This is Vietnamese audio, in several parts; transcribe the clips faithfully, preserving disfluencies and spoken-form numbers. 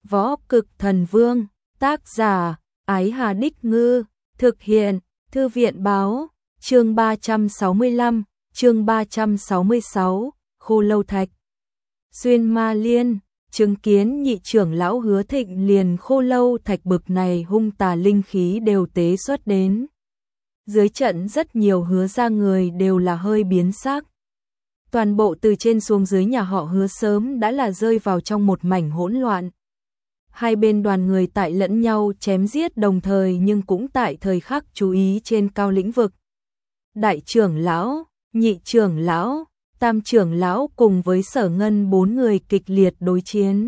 Võ Cực Thần Vương, tác giả, Ái Hà Đích Ngư, thực hiện, Thư viện Báo, chương ba trăm sáu mươi lăm, chương ba trăm sáu mươi sáu, Khô Lâu Thạch. Xuyên Ma Liên, chứng kiến nhị trưởng lão Hứa Thịnh liền Khô Lâu Thạch bực này hung tà linh khí đều tế xuất đến. Dưới trận rất nhiều Hứa ra người đều là hơi biến sắc. Toàn bộ từ trên xuống dưới nhà họ Hứa sớm đã là rơi vào trong một mảnh hỗn loạn. Hai bên đoàn người tại lẫn nhau chém giết đồng thời nhưng cũng tại thời khắc chú ý trên cao lĩnh vực. Đại trưởng lão, nhị trưởng lão, tam trưởng lão cùng với Sở Ngân bốn người kịch liệt đối chiến.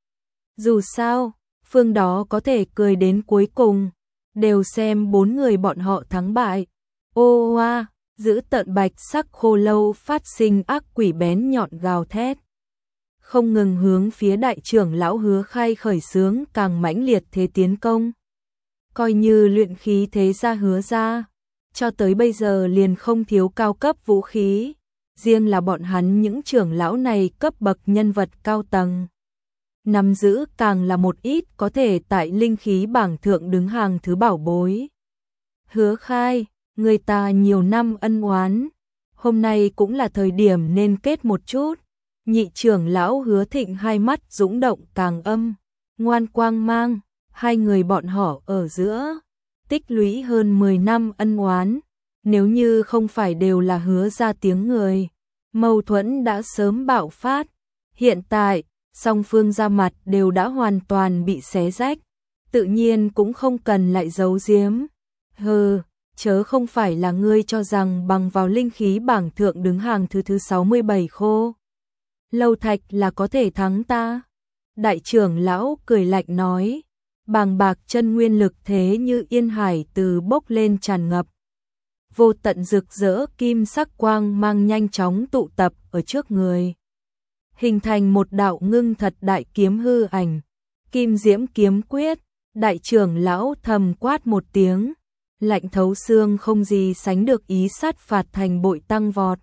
Dù sao, phương đó có thể cười đến cuối cùng, đều xem bốn người bọn họ thắng bại. Ô oa, giữ tợn bạch sắc khô lâu phát sinh ác quỷ bén nhọn gào thét. Không ngừng hướng phía đại trưởng lão Hứa Khai khởi xướng càng mãnh liệt thế tiến công. Coi như luyện khí thế gia Hứa ra, cho tới bây giờ liền không thiếu cao cấp vũ khí, riêng là bọn hắn những trưởng lão này cấp bậc nhân vật cao tầng. Nắm giữ càng là một ít có thể tại linh khí bảng thượng đứng hàng thứ bảo bối. Hứa Khai, người ta nhiều năm ân oán, hôm nay cũng là thời điểm nên kết một chút. Nhị trưởng lão Hứa Thịnh hai mắt dũng động càng âm, ngoan quang mang, hai người bọn họ ở giữa, tích lũy hơn mười năm ân oán, nếu như không phải đều là Hứa ra tiếng người, mâu thuẫn đã sớm bạo phát, hiện tại, song phương ra mặt đều đã hoàn toàn bị xé rách, tự nhiên cũng không cần lại giấu giếm. Hừ, chớ không phải là ngươi cho rằng bằng vào linh khí bảng thượng đứng hàng thứ thứ sáu mươi bảy Khô Lâu Thạch là có thể thắng ta. Đại trưởng lão cười lạnh nói, bàng bạc chân nguyên lực thế như yên hải từ bốc lên tràn ngập. Vô tận rực rỡ kim sắc quang mang nhanh chóng tụ tập ở trước người. Hình thành một đạo ngưng thật đại kiếm hư ảnh. Kim diễm kiếm quyết, đại trưởng lão thầm quát một tiếng. Lạnh thấu xương không gì sánh được ý sát phạt thành bội tăng vọt.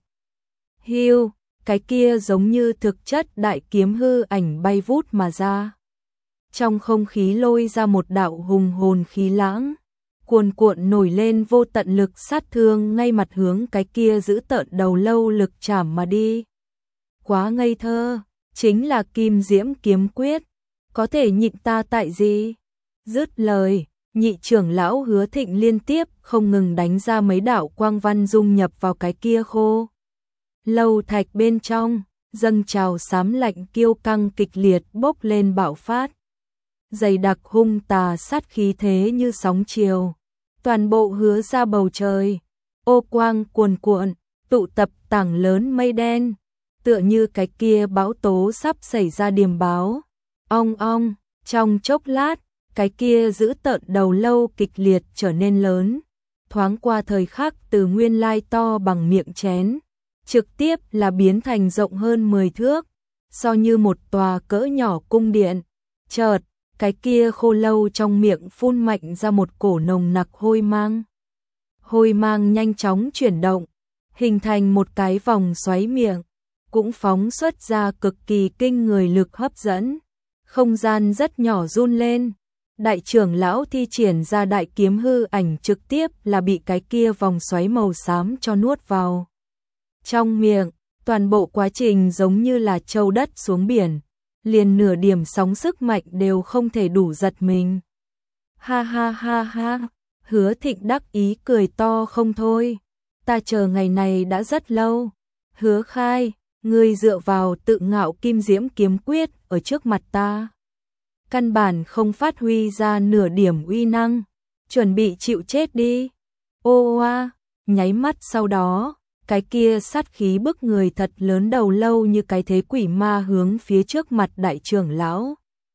Hiu, cái kia giống như thực chất đại kiếm hư ảnh bay vút mà ra. Trong không khí lôi ra một đạo hùng hồn khí lãng, cuồn cuộn nổi lên vô tận lực sát thương ngay mặt hướng cái kia giữ tợn đầu lâu lực chảm mà đi. Quá ngây thơ, chính là kim diễm kiếm quyết, có thể nhịn ta tại gì? Dứt lời, nhị trưởng lão Hứa Thịnh liên tiếp không ngừng đánh ra mấy đạo quang văn dung nhập vào cái kia Khô Lâu Thạch bên trong, dâng trào xám lạnh kiêu căng kịch liệt bốc lên bạo phát. Dày đặc hung tà sát khí thế như sóng chiều, toàn bộ Hứa ra bầu trời, ô quang cuồn cuộn, tụ tập tảng lớn mây đen, tựa như cái kia bão tố sắp xảy ra điềm báo. Ong ong, trong chốc lát, cái kia giữ tợn đầu lâu kịch liệt trở nên lớn, thoáng qua thời khắc từ nguyên lai to bằng miệng chén, trực tiếp là biến thành rộng hơn mười thước, so như một tòa cỡ nhỏ cung điện. Chợt, cái kia khô lâu trong miệng phun mạnh ra một cổ nồng nặc hôi mang. Hôi mang nhanh chóng chuyển động, hình thành một cái vòng xoáy miệng, cũng phóng xuất ra cực kỳ kinh người lực hấp dẫn. Không gian rất nhỏ run lên, đại trưởng lão thi triển ra đại kiếm hư ảnh trực tiếp là bị cái kia vòng xoáy màu xám cho nuốt vào. Trong miệng, toàn bộ quá trình giống như là châu đất xuống biển, liền nửa điểm sóng sức mạnh đều không thể đủ giật mình. Ha ha ha ha, Hứa Thịnh đắc ý cười to không thôi, ta chờ ngày này đã rất lâu. Hứa Khai, ngươi dựa vào tự ngạo kim diễm kiếm quyết ở trước mặt ta, căn bản không phát huy ra nửa điểm uy năng, chuẩn bị chịu chết đi. Ô oa, nháy mắt sau đó, cái kia sát khí bức người thật lớn đầu lâu như cái thế quỷ ma hướng phía trước mặt đại trưởng lão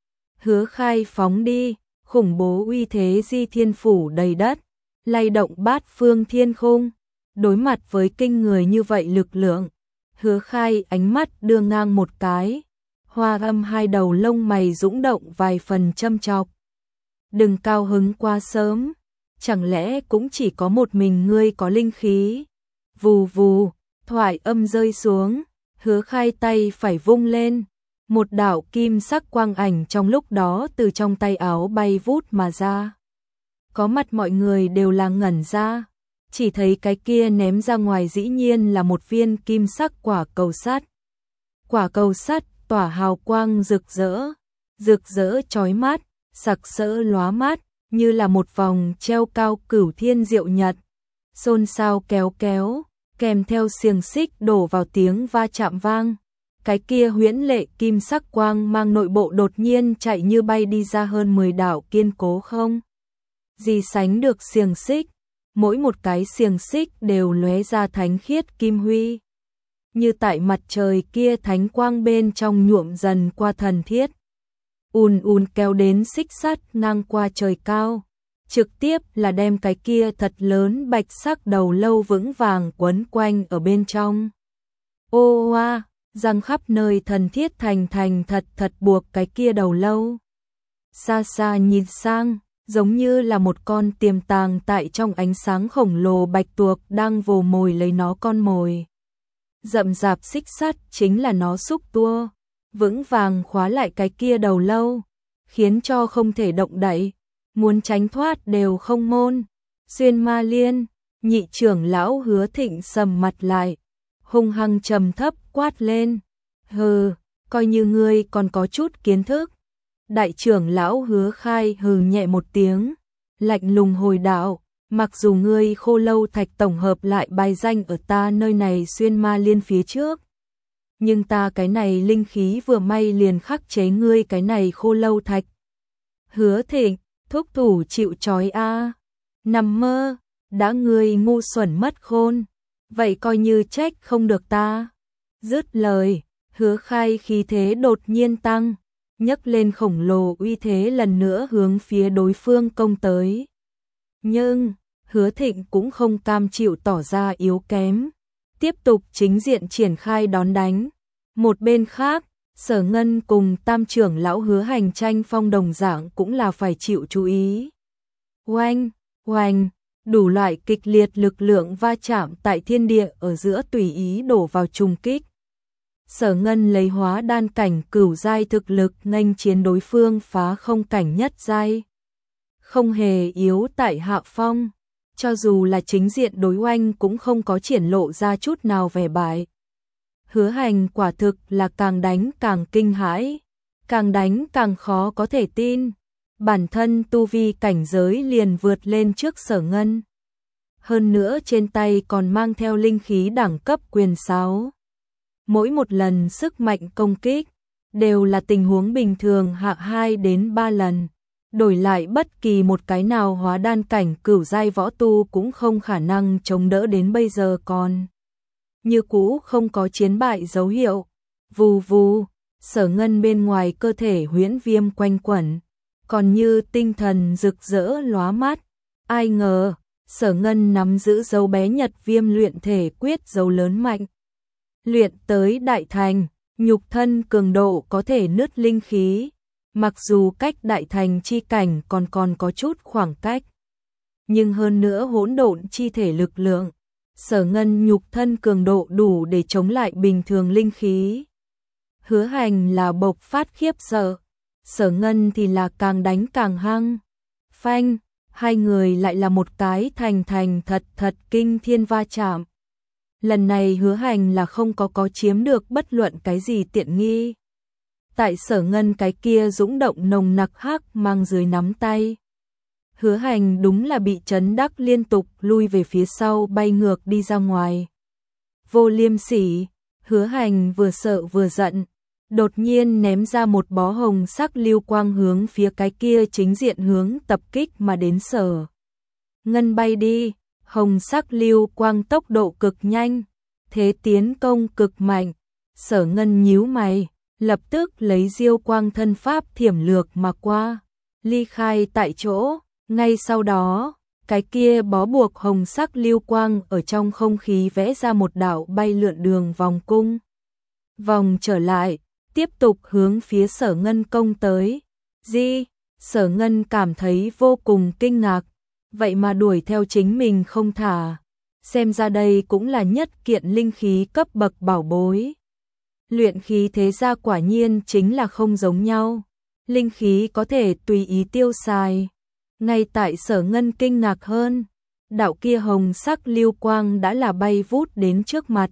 Hứa Khai phóng đi, khủng bố uy thế di thiên phủ đầy đất, lay động bát phương thiên khung. Đối mặt với kinh người như vậy lực lượng, Hứa Khai ánh mắt đưa ngang một cái, hoa âm hai đầu lông mày dũng động vài phần châm chọc. Đừng cao hứng quá sớm, chẳng lẽ cũng chỉ có một mình ngươi có linh khí? Vù vù, thoại âm rơi xuống, Hứa Khai tay phải vung lên, Một đạo kim sắc quang ảnh trong lúc đó từ trong tay áo bay vút mà ra. Có mặt mọi người đều là ngẩn ra, chỉ thấy cái kia ném ra ngoài dĩ nhiên là một viên kim sắc quả cầu sắt. Quả cầu sắt tỏa hào quang rực rỡ, rực rỡ chói mắt, sặc sỡ lóa mắt, như là một vòng treo cao cửu thiên diệu nhật. Xôn xao kéo kéo, kèm theo xiềng xích đổ vào tiếng va chạm vang. Cái kia huyễn lệ kim sắc quang mang nội bộ đột nhiên chạy như bay đi ra hơn mười đạo kiên cố không gì sánh được xiềng xích, mỗi một cái xiềng xích đều lóe ra thánh khiết kim huy, như tại mặt trời kia thánh quang bên trong nhuộm dần qua thần thiết. Ùn ùn kéo đến xích sắt ngang qua trời cao, trực tiếp là đem cái kia thật lớn bạch sắc đầu lâu vững vàng quấn quanh ở bên trong. Ô oa, răng khắp nơi thần thiết thành thành thật thật buộc cái kia đầu lâu. Xa xa nhìn sang, giống như là một con tiềm tàng tại trong ánh sáng khổng lồ bạch tuộc đang vồ mồi lấy nó con mồi. Rậm rạp xích sắt chính là nó xúc tua, vững vàng khóa lại cái kia đầu lâu, khiến cho không thể động đậy, muốn tránh thoát đều không môn. Xuyên Ma Liên, nhị trưởng lão Hứa Thịnh sầm mặt lại, hung hăng trầm thấp quát lên, hừ, coi như ngươi còn có chút kiến thức. Đại trưởng lão Hứa Khai hừ nhẹ một tiếng, lạnh lùng hồi đạo, mặc dù ngươi Khô Lâu Thạch tổng hợp lại bài danh ở ta nơi này Xuyên Ma Liên phía trước, nhưng ta cái này linh khí vừa may liền khắc chế ngươi cái này Khô Lâu Thạch. Hứa Thịnh, thúc thủ chịu trói a. Nằm mơ, đã ngươi ngu xuẩn mất khôn, vậy coi như trách không được ta. Dứt lời, Hứa Khai khí thế đột nhiên tăng, nhấc lên khổng lồ uy thế lần nữa hướng phía đối phương công tới. Nhưng, Hứa Thịnh cũng không cam chịu tỏ ra yếu kém, tiếp tục chính diện triển khai đón đánh. Một bên khác, Sở Ngân cùng tam trưởng lão Hứa Hành tranh phong đồng dạng cũng là phải chịu chú ý. Oanh, oanh, đủ loại kịch liệt lực lượng va chạm tại thiên địa ở giữa tùy ý đổ vào trùng kích. Sở Ngân lấy hóa đan cảnh cửu giai thực lực nghênh chiến đối phương phá không cảnh nhất giai. Không hề yếu tại hạ phong, cho dù là chính diện đối oanh cũng không có triển lộ ra chút nào vẻ bại. Hứa Hành quả thực là càng đánh càng kinh hãi, càng đánh càng khó có thể tin. Bản thân tu vi cảnh giới liền vượt lên trước Sở Ngân. Hơn nữa trên tay còn mang theo linh khí đẳng cấp quyền sáu. Mỗi một lần sức mạnh công kích đều là tình huống bình thường hạ hai đến ba lần. Đổi lại bất kỳ một cái nào hóa đan cảnh cửu giai võ tu cũng không khả năng chống đỡ đến bây giờ còn. Như cũ không có chiến bại dấu hiệu. Vù vù, Sở Ngân bên ngoài cơ thể huyễn viêm quanh quẩn, còn như tinh thần rực rỡ lóa mắt. Ai ngờ, Sở Ngân nắm giữ dấu bé nhật viêm luyện thể quyết dấu lớn mạnh. Luyện tới đại thành, nhục thân cường độ có thể nứt linh khí, mặc dù cách đại thành chi cảnh còn còn có chút khoảng cách. Nhưng hơn nữa hỗn độn chi thể lực lượng, Sở Ngân nhục thân cường độ đủ để chống lại bình thường linh khí. Hứa Hành là bộc phát khiếp sợ, Sở Ngân thì là càng đánh càng hăng. Phanh, hai người lại là một cái thành thành thật thật kinh thiên va chạm. Lần này Hứa Hành là không có có chiếm được bất luận cái gì tiện nghi. Tại Sở Ngân cái kia dũng động nồng nặc hắc mang dưới nắm tay. Hứa Hành đúng là bị chấn đắc liên tục lui về phía sau bay ngược đi ra ngoài. Vô liêm sỉ, Hứa Hành vừa sợ vừa giận, đột nhiên ném ra một bó hồng sắc lưu quang hướng phía cái kia chính diện hướng tập kích mà đến Sở Ngân bay đi. Hồng sắc lưu quang tốc độ cực nhanh, thế tiến công cực mạnh. Sở Ngân nhíu mày, lập tức lấy diêu quang thân pháp thiểm lược mà qua, ly khai tại chỗ. Ngay sau đó, cái kia bó buộc hồng sắc lưu quang ở trong không khí vẽ ra một đạo bay lượn đường vòng cung. Vòng trở lại, tiếp tục hướng phía Sở Ngân công tới. Di, Sở Ngân cảm thấy vô cùng kinh ngạc, vậy mà đuổi theo chính mình không thả. Xem ra đây cũng là nhất kiện linh khí cấp bậc bảo bối. luyện khí thế gia quả nhiên chính là không giống nhau. Linh khí có thể tùy ý tiêu xài. Ngay tại Sở Ngân kinh ngạc hơn, đạo kia hồng sắc lưu quang đã là bay vút đến trước mặt.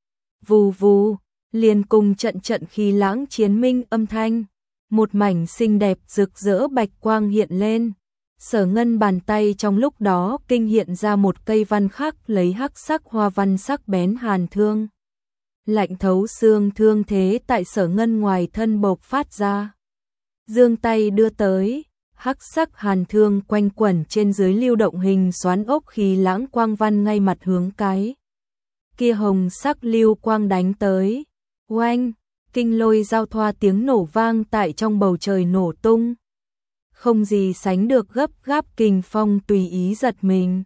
Vù vù, liền cùng trận trận khí lãng chiến minh âm thanh, một mảnh xinh đẹp rực rỡ bạch quang hiện lên. Sở Ngân bàn tay trong lúc đó kinh hiện ra một cây văn khắc lấy hắc sắc hoa văn sắc bén hàn thương. Lạnh thấu xương thương thế tại Sở Ngân ngoài thân bộc phát ra. Dương tay đưa tới, hắc sắc hàn thương quanh quẩn trên dưới lưu động hình xoắn ốc khí lãng quang văn ngay mặt hướng cái. Kia hồng sắc lưu quang đánh tới. Oanh, kinh lôi giao thoa tiếng nổ vang tại trong bầu trời nổ tung. Không gì sánh được gấp gáp kình phong tùy ý giật mình.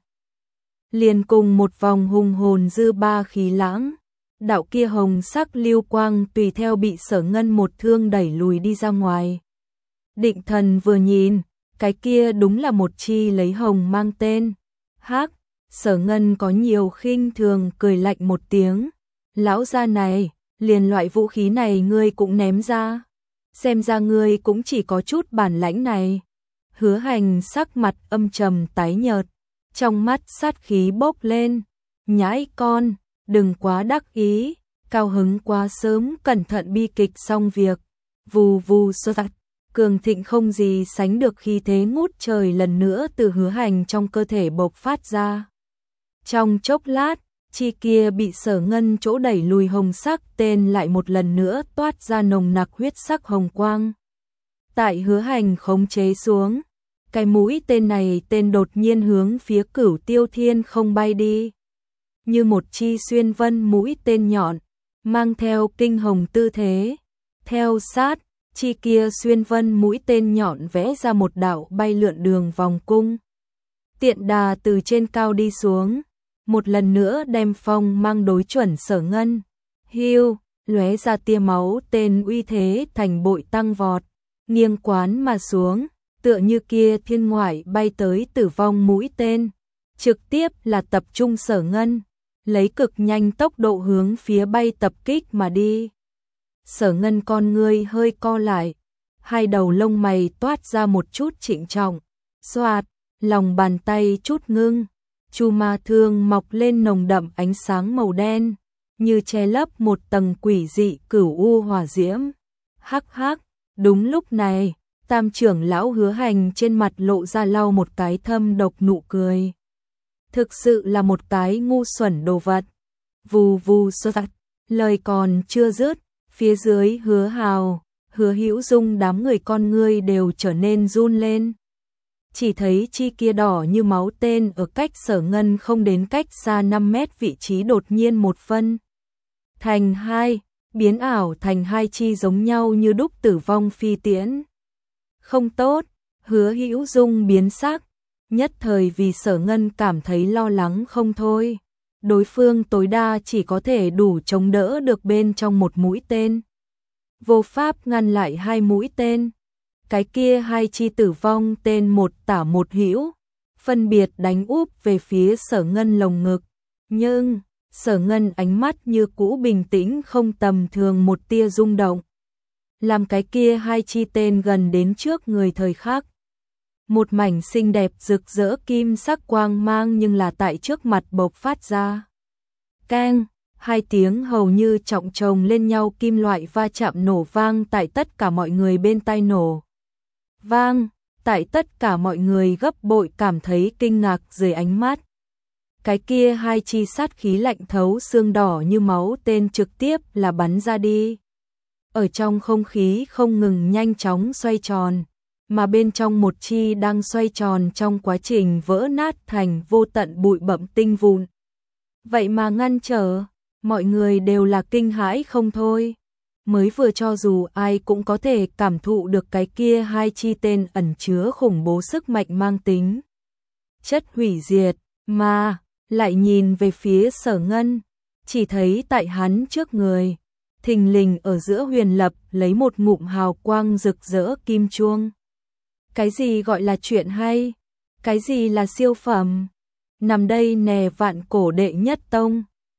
Liền cùng một vòng hùng hồn dư ba khí lãng, đạo kia hồng sắc lưu quang tùy theo bị Sở Ngân một thương đẩy lùi đi ra ngoài. Định thần vừa nhìn, cái kia đúng là một chi lấy hồng mang tên. Hắc, Sở Ngân có nhiều khinh thường cười lạnh một tiếng. Lão gia này, liền loại vũ khí này ngươi cũng ném ra. Xem ra ngươi cũng chỉ có chút bản lãnh này. Hứa Hành sắc mặt âm trầm tái nhợt, trong mắt sát khí bốc lên. Nhãi con, đừng quá đắc ý, cao hứng quá sớm, cẩn thận bi kịch xong việc. Vù vù sơ tạt, cường thịnh không gì sánh được khí thế ngút trời lần nữa từ Hứa Hành trong cơ thể bộc phát ra. Trong chốc lát, chi kia bị Sở Ngân chỗ đẩy lùi hồng sắc tên lại một lần nữa toát ra nồng nặc huyết sắc hồng quang. Tại Hứa Hành khống chế xuống, cái mũi tên này tên đột nhiên hướng phía Cửu Tiêu Thiên không bay đi. Như một chi xuyên vân mũi tên nhọn, mang theo kinh hồng tư thế. Theo sát, chi kia xuyên vân mũi tên nhọn vẽ ra một đạo bay lượn đường vòng cung. Tiện đà từ trên cao đi xuống, một lần nữa đem phong mang đối chuẩn Sở Ngân. Hiu, lóe ra tia máu tên uy thế thành bội tăng vọt, nghiêng quán mà xuống, tựa như kia thiên ngoại bay tới tử vong mũi tên, trực tiếp là tập trung Sở Ngân, lấy cực nhanh tốc độ hướng phía bay tập kích mà đi. Sở Ngân con ngươi hơi co lại, hai đầu lông mày toát ra một chút trịnh trọng, xoạt, lòng bàn tay chút ngưng, chu ma thương mọc lên nồng đậm ánh sáng màu đen, như che lấp một tầng quỷ dị cửu u hỏa diễm. Hắc hắc, đúng lúc này, Tam trưởng lão Hứa Hành trên mặt lộ ra lau một cái thâm độc nụ cười. Thực sự là một cái ngu xuẩn đồ vật. Vù vù sơ tạt, lời còn chưa dứt, phía dưới Hứa Hào, Hứa Hữu Dung đám người con ngươi đều trở nên run lên. Chỉ thấy chi kia đỏ như máu tên ở cách Sở Ngân không đến cách xa năm mét vị trí đột nhiên một phân thành hai, biến ảo thành hai chi giống nhau như đúc tử vong phi tiễn. Không tốt, Hứa Hữu Dung biến sắc, nhất thời vì Sở Ngân cảm thấy lo lắng không thôi. Đối phương tối đa chỉ có thể đủ chống đỡ được bên trong một mũi tên, vô pháp ngăn lại hai mũi tên. Cái kia hai chi tử vong tên một tả một hữu, phân biệt đánh úp về phía Sở Ngân lồng ngực. Nhưng, Sở Ngân ánh mắt như cũ bình tĩnh không tầm thường một tia rung động. Làm cái kia hai chi tên gần đến trước người thời khắc. Một mảnh xinh đẹp rực rỡ kim sắc quang mang nhưng là tại trước mặt bộc phát ra. Keng, hai tiếng hầu như trọng chồng lên nhau kim loại va chạm nổ vang tại tất cả mọi người bên tai nổ. Vang, tại tất cả mọi người gấp bội cảm thấy kinh ngạc dưới ánh mắt. Cái kia hai chi sát khí lạnh thấu xương đỏ như máu tên trực tiếp là bắn ra đi. Ở trong không khí không ngừng nhanh chóng xoay tròn, mà bên trong một chi đang xoay tròn trong quá trình vỡ nát thành vô tận bụi bặm tinh vụn. Vậy mà ngăn trở, mọi người đều là kinh hãi không thôi. Mới vừa cho dù ai cũng có thể cảm thụ được cái kia hai chi tên ẩn chứa khủng bố sức mạnh mang tính chất hủy diệt, mà lại nhìn về phía Sở Ngân, chỉ thấy tại hắn trước người, thình lình ở giữa huyền lập lấy một ngụm hào quang rực rỡ kim chuông. Cái gì gọi là chuyện hay? Cái gì là siêu phẩm? Nằm đây nè vạn cổ đệ nhất tông.